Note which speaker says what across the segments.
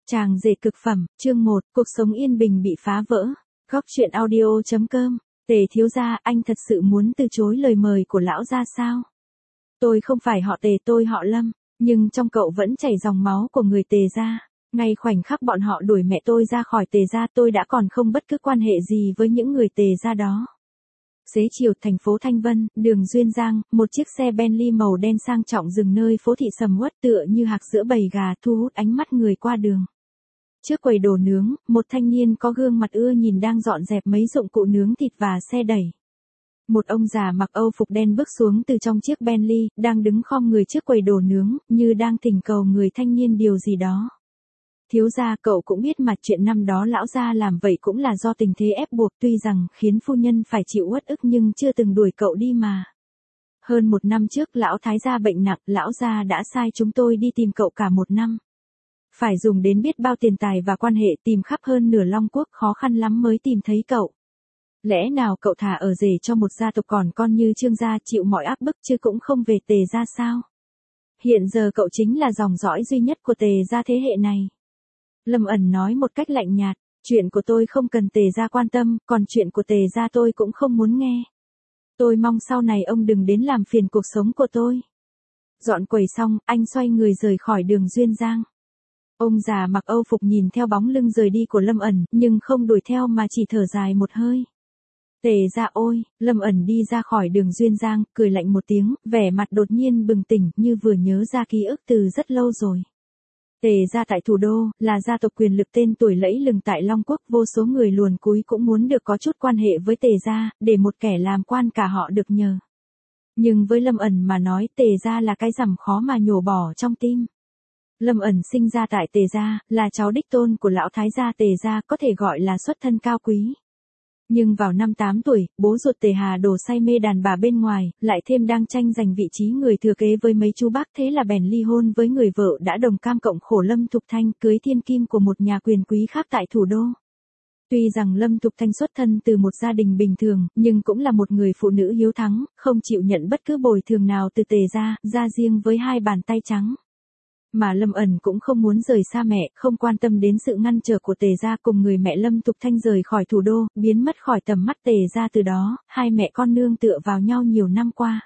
Speaker 1: Chàng rể cực phẩm, chương 1, cuộc sống yên bình bị phá vỡ. Góc truyện audio.com. Tề thiếu gia, anh thật sự muốn từ chối lời mời của lão gia sao? Tôi không phải họ Tề, tôi họ Lâm, nhưng trong cậu vẫn chảy dòng máu của người Tề gia. Ngay khoảnh khắc bọn họ đuổi mẹ tôi ra khỏi Tề gia, tôi đã còn không bất cứ quan hệ gì với những người Tề gia đó. Xế chiều, thành phố Thanh Vân, đường Duyên Giang, một chiếc xe Bentley màu đen sang trọng dừng nơi phố thị sầm uất tựa như hạc giữa bầy gà, thu hút ánh mắt người qua đường. Trước quầy đồ nướng, một thanh niên có gương mặt ưa nhìn đang dọn dẹp mấy dụng cụ nướng thịt và xe đẩy. Một ông già mặc Âu phục đen bước xuống từ trong chiếc Bentley, đang đứng khom người trước quầy đồ nướng, như đang thỉnh cầu người thanh niên điều gì đó. Thiếu gia, cậu cũng biết mà, chuyện năm đó lão gia làm vậy cũng là do tình thế ép buộc, tuy rằng khiến phu nhân phải chịu uất ức nhưng chưa từng đuổi cậu đi mà. Hơn 1 năm trước lão thái gia bệnh nặng, lão gia đã sai chúng tôi đi tìm cậu cả 1 năm. Phải dùng đến biết bao tiền tài và quan hệ, tìm khắp hơn nửa Long Quốc, khó khăn lắm mới tìm thấy cậu. Lẽ nào cậu thà ở rể cho một gia tộc còn con như Trương gia, chịu mọi áp bức chứ cũng không về Tề gia sao? Hiện giờ cậu chính là dòng dõi duy nhất của Tề gia thế hệ này. Lâm ẩn nói một cách lạnh nhạt, chuyện của tôi không cần Tề gia quan tâm, còn chuyện của Tề gia tôi cũng không muốn nghe. Tôi mong sau này ông đừng đến làm phiền cuộc sống của tôi. Dọn quầy xong, anh xoay người rời khỏi đường Duyên Giang. Ông già mặc Âu phục nhìn theo bóng lưng rời đi của Lâm ẩn, nhưng không đuổi theo mà chỉ thở dài một hơi. Tề gia ôi, Lâm ẩn đi ra khỏi đường Duyên Giang, cười lạnh một tiếng, vẻ mặt đột nhiên bừng tỉnh như vừa nhớ ra ký ức từ rất lâu rồi. Tề gia tại thủ đô, là gia tộc quyền lực tên tuổi lẫy lừng tại Long Quốc, vô số người luồn cúi cũng muốn được có chút quan hệ với Tề gia, để một kẻ làm quan cả họ được nhờ. Nhưng với Lâm ẩn mà nói, Tề gia là cái rằm khó mà nhổ bỏ trong tim. Lâm ẩn sinh ra tại Tề gia, là cháu đích tôn của lão thái gia Tề gia, có thể gọi là xuất thân cao quý. Nhưng vào năm 8 tuổi, bố ruột Tề Hà đổ say mê đàn bà bên ngoài, lại thêm đang tranh giành vị trí người thừa kế với mấy chú bác, thế là bèn ly hôn với người vợ đã đồng cam cộng khổ Lâm Thục Thanh, cưới thiên kim của một nhà quyền quý khác tại thủ đô. Tuy rằng Lâm Thục Thanh xuất thân từ một gia đình bình thường, nhưng cũng là một người phụ nữ hiếu thắng, không chịu nhận bất cứ bồi thường nào từ Tề gia, ra riêng với 2 bàn tay trắng. Mà Lâm ẩn cũng không muốn rời xa mẹ, không quan tâm đến sự ngăn trở của Tề gia, cùng người mẹ Lâm Thục Thanh rời khỏi thủ đô, biến mất khỏi tầm mắt Tề gia. Từ đó, 2 mẹ con nương tựa vào nhau nhiều năm qua.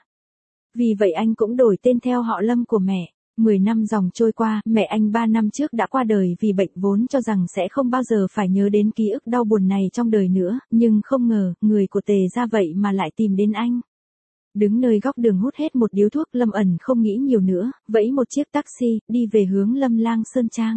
Speaker 1: Vì vậy anh cũng đổi tên theo họ Lâm của mẹ. 10 năm dòng trôi qua, mẹ anh 3 năm trước đã qua đời vì bệnh, vốn cho rằng sẽ không bao giờ phải nhớ đến ký ức đau buồn này trong đời nữa, nhưng không ngờ, người của Tề gia vậy mà lại tìm đến anh. Đứng nơi góc đường hút hết một điếu thuốc, Lâm ẩn không nghĩ nhiều nữa, vẫy một chiếc taxi, đi về hướng Lâm Lang Sơn Trang.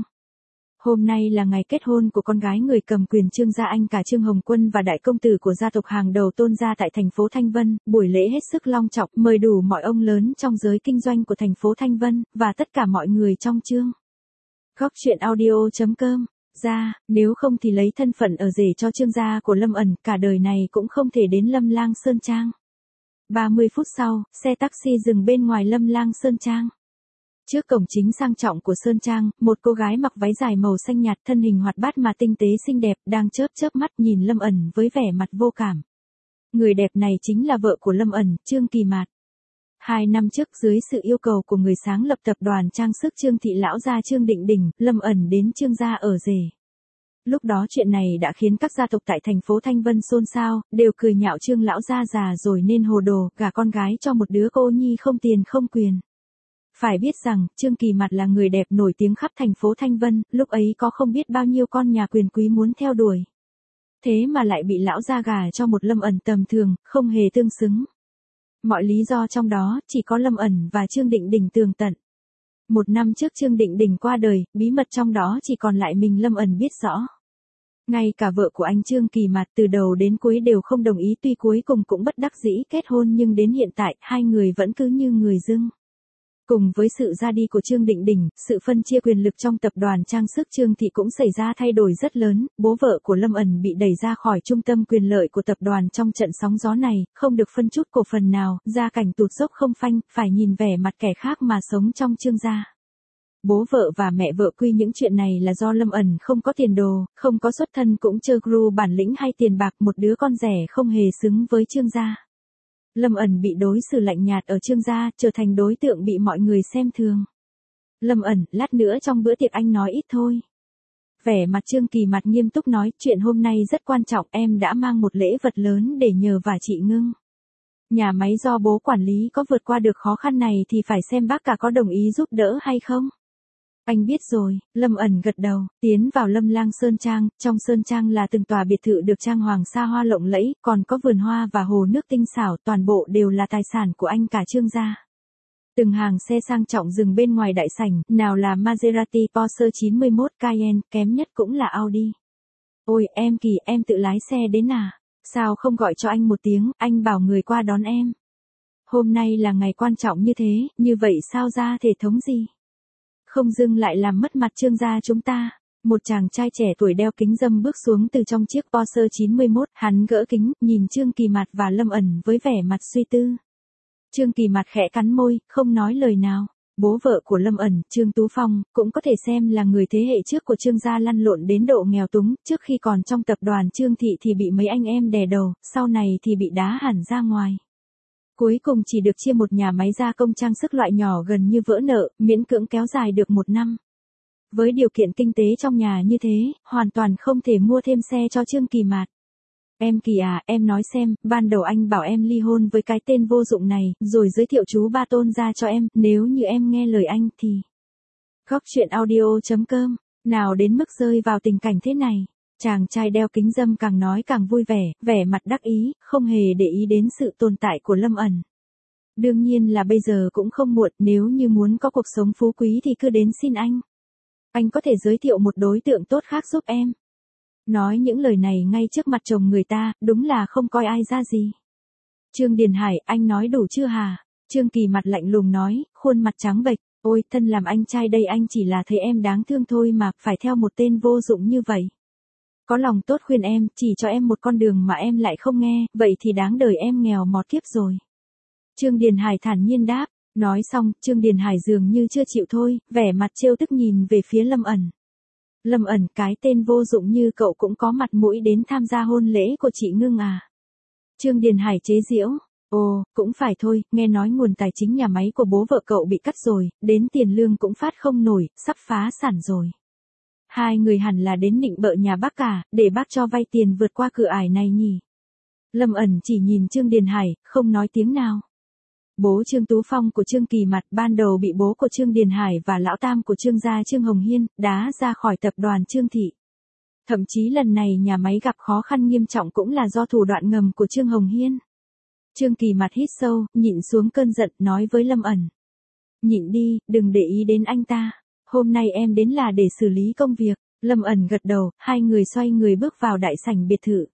Speaker 1: Hôm nay là ngày kết hôn của con gái người cầm quyền Trương gia, anh cả Trương Hồng Quân và đại công tử của gia tộc hàng đầu Tôn gia tại thành phố Thanh Vân. Buổi lễ hết sức long trọng, mời đủ mọi ông lớn trong giới kinh doanh của thành phố Thanh Vân, và tất cả mọi người trong Trương. Góc truyện audio.com. Ra, nếu không thì lấy thân phận ở rể cho Trương gia của Lâm ẩn, cả đời này cũng không thể đến Lâm Lang Sơn Trang. 30 phút sau, xe taxi dừng bên ngoài Lâm Lang Sơn Trang. Trước cổng chính sang trọng của Sơn Trang, một cô gái mặc váy dài màu xanh nhạt, thân hình hoạt bát mà tinh tế xinh đẹp, đang chớp chớp mắt nhìn Lâm ẩn với vẻ mặt vô cảm. Người đẹp này chính là vợ của Lâm ẩn, Trương Kỳ Mạt. 2 năm trước, dưới sự yêu cầu của người sáng lập tập đoàn trang sức Trương thị lão gia Trương Định Đình, Lâm ẩn đến Trương gia ở rể. Lúc đó chuyện này đã khiến các gia tộc tại thành phố Thanh Vân xôn xao, đều cười nhạo Trương lão gia già rồi nên hồ đồ, gả con gái cho một đứa cô nhi không tiền không quyền. Phải biết rằng, Trương Kỳ Mạt là người đẹp nổi tiếng khắp thành phố Thanh Vân, lúc ấy có không biết bao nhiêu con nhà quyền quý muốn theo đuổi. Thế mà lại bị lão gia gả cho một Lâm ẩn tầm thường, không hề tương xứng. Mọi lý do trong đó, chỉ có Lâm ẩn và Trương Định Đình tường tận. 1 năm trước Trương Định Đình qua đời, bí mật trong đó chỉ còn lại mình Lâm ẩn biết rõ. Ngay cả vợ của anh Trương Kỳ Mạt từ đầu đến cuối đều không đồng ý, tuy cuối cùng cũng bất đắc dĩ kết hôn, nhưng đến hiện tại, 2 người vẫn cứ như người dưng. Cùng với sự ra đi của Trương Định Đình, sự phân chia quyền lực trong tập đoàn trang sức Trương thị cũng xảy ra thay đổi rất lớn, bố vợ của Lâm ẩn bị đẩy ra khỏi trung tâm quyền lợi của tập đoàn trong trận sóng gió này, không được phân chút cổ phần nào, gia cảnh tụt dốc không phanh, phải nhìn vẻ mặt kẻ khác mà sống trong Trương gia. Bố vợ và mẹ vợ quy những chuyện này là do Lâm ẩn không có tiền đồ, không có xuất thân, cũng chơ gru bản lĩnh hay tiền bạc, một đứa con rẻ không hề xứng với Trương gia. Lâm ẩn bị đối xử lạnh nhạt ở Trương gia, trở thành đối tượng bị mọi người xem thường. Lâm ẩn, lát nữa trong bữa tiệc anh nói ít thôi. Vẻ mặt Trương Kỳ mặt nghiêm túc nói, chuyện hôm nay rất quan trọng, em đã mang một lễ vật lớn để nhờ vả chị Ngưng. Nhà máy do bố quản lý có vượt qua được khó khăn này thì phải xem bác cả có đồng ý giúp đỡ hay không. Anh biết rồi, Lâm ẩn gật đầu, tiến vào Lâm Lang Sơn Trang, trong Sơn Trang là từng tòa biệt thự được trang hoàng xa hoa lộng lẫy, còn có vườn hoa và hồ nước tinh xảo, toàn bộ đều là tài sản của anh cả Trương gia. Từng hàng xe sang trọng dừng bên ngoài đại sảnh, nào là Maserati, Porsche 91, Cayenne, kém nhất cũng là Audi. Ôi, em Kỳ, em tự lái xe đến à? Sao không gọi cho anh một tiếng, anh bảo người qua đón em. Hôm nay là ngày quan trọng như thế, như vậy sao ra thể thống gì? Không dưng lại làm mất mặt Trương gia chúng ta. Một chàng trai trẻ tuổi đeo kính râm bước xuống từ trong chiếc Porsche 91, hắn gỡ kính, nhìn Trương Kỳ Mạt và Lâm ẩn với vẻ mặt suy tư. Trương Kỳ Mạt khẽ cắn môi, không nói lời nào. Bố vợ của Lâm ẩn, Trương Tú Phong, cũng có thể xem là người thế hệ trước của Trương gia lăn lộn đến độ nghèo túng, trước khi còn trong tập đoàn Trương Thị thì bị mấy anh em đè đầu, sau này thì bị đá hẳn ra ngoài. Cuối cùng chỉ được chia một nhà máy gia công trang sức loại nhỏ gần như vỡ nợ, miễn cưỡng kéo dài được 1 năm. Với điều kiện kinh tế trong nhà như thế, hoàn toàn không thể mua thêm xe cho Trương Kỳ Mạt. Em Kỳ à, em nói xem, ban đầu anh bảo em ly hôn với cái tên vô dụng này, rồi giới thiệu chú Ba Tôn ra cho em, nếu như em nghe lời anh thì... Góc truyện audio.com, nào đến mức rơi vào tình cảnh thế này. Chàng trai đeo kính râm càng nói càng vui vẻ, vẻ mặt đắc ý, không hề để ý đến sự tồn tại của Lâm ẩn. Đương nhiên là bây giờ cũng không muộn, nếu như muốn có cuộc sống phú quý thì cứ đến xin anh. Anh có thể giới thiệu một đối tượng tốt khác giúp em. Nói những lời này ngay trước mặt chồng người ta, đúng là không coi ai ra gì. Trương Điền Hải, anh nói đủ chưa hả? Trương Kỳ mặt lạnh lùng nói, khuôn mặt trắng bệch, ôi, thân làm anh trai đây anh chỉ là thấy em đáng thương thôi mà, phải theo một tên vô dụng như vậy. Có lòng tốt khuyên em, chỉ cho em một con đường mà em lại không nghe, vậy thì đáng đời em nghèo mọt kiếp rồi. Trương Điền Hải thản nhiên đáp, nói xong, Trương Điền Hải dường như chưa chịu thôi, vẻ mặt trêu tức nhìn về phía Lâm ẩn. Lâm ẩn, cái tên vô dụng như cậu cũng có mặt mũi đến tham gia hôn lễ của chị Ngưng à? Trương Điền Hải chế giễu, ồ, cũng phải thôi, nghe nói nguồn tài chính nhà máy của bố vợ cậu bị cắt rồi, đến tiền lương cũng phát không nổi, sắp phá sản rồi. Hai người hẳn là đến nịnh bợ nhà bác cả, để bác cho vay tiền vượt qua cửa ải này nhỉ? Lâm ẩn chỉ nhìn Trương Điền Hải, không nói tiếng nào. Bố Trương Tú Phong của Trương Kỳ Mạt ban đầu bị bố của Trương Điền Hải và lão tam của Trương gia Trương Hồng Hiên đá ra khỏi tập đoàn Trương Thị. Thậm chí lần này nhà máy gặp khó khăn nghiêm trọng cũng là do thủ đoạn ngầm của Trương Hồng Hiên. Trương Kỳ Mạt hít sâu, nhịn xuống cơn giận, nói với Lâm ẩn. Nhịn đi, đừng để ý đến anh ta. Hôm nay em đến là để xử lý công việc. Lâm ẩn gật đầu, hai người xoay người bước vào đại sảnh biệt thự.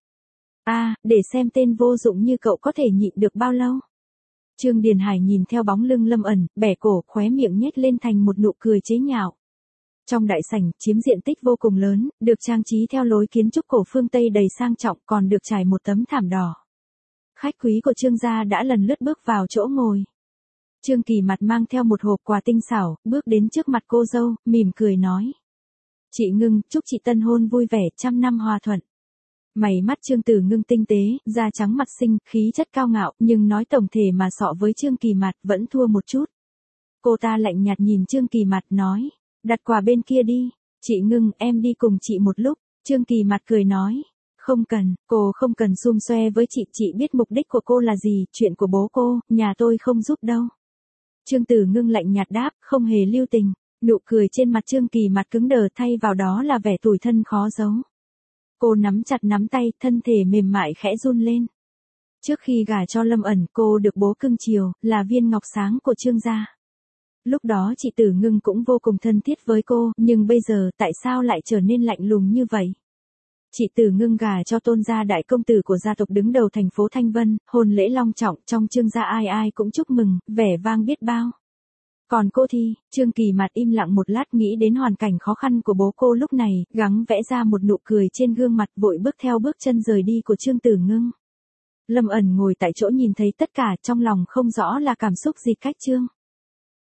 Speaker 1: Để xem tên vô dụng như cậu có thể nhịn được bao lâu. Trương Điền Hải nhìn theo bóng lưng Lâm ẩn, bẻ cổ, khóe miệng nhếch lên thành một nụ cười chế nhạo. Trong đại sảnh, chiếm diện tích vô cùng lớn, được trang trí theo lối kiến trúc cổ phương Tây đầy sang trọng, còn được trải một tấm thảm đỏ. Khách quý của Trương gia đã lần lượt bước vào chỗ ngồi. Trương Kỳ Mạt mang theo một hộp quà tinh xảo, bước đến trước mặt cô dâu, mỉm cười nói. Chị Ngưng, chúc chị tân hôn vui vẻ, 100 năm hòa thuận. Mày mắt Trương Tử Ngưng tinh tế, da trắng mặt xinh, khí chất cao ngạo, nhưng nói tổng thể mà sọ với Trương Kỳ Mạt vẫn thua một chút. Cô ta lạnh nhạt nhìn Trương Kỳ Mạt nói, đặt quà bên kia đi, chị Ngưng, em đi cùng chị một lúc. Trương Kỳ Mạt cười nói, không cần, cô không cần xum xoe với chị biết mục đích của cô là gì, chuyện của bố cô, nhà tôi không giúp đâu. Trương Tử Ngưng lạnh nhạt đáp, không hề lưu tình. Nụ cười trên mặt Trương Kỳ Mạt cứng đờ, thay vào đó là vẻ tủi thân khó giấu. Cô nắm chặt nắm tay, thân thể mềm mại khẽ run lên. Trước khi gả cho Lâm ẩn, cô được bố cưng chiều, là viên ngọc sáng của Trương gia. Lúc đó chị Tử Ngưng cũng vô cùng thân thiết với cô, nhưng bây giờ tại sao lại trở nên lạnh lùng như vậy? Chị Tử Ngưng gả cho Tôn gia đại công tử của gia tộc đứng đầu thành phố Thanh Vân, hôn lễ long trọng, trong Trương gia ai ai cũng chúc mừng, vẻ vang biết bao. Còn cô thì, Trương Kỳ Mạt im lặng một lát, nghĩ đến hoàn cảnh khó khăn của bố cô lúc này, gắng vẽ ra một nụ cười trên gương mặt, vội bước theo bước chân rời đi của Trương Tử Ngưng. Lâm ẩn ngồi tại chỗ nhìn thấy tất cả, trong lòng không rõ là cảm xúc gì cách Trương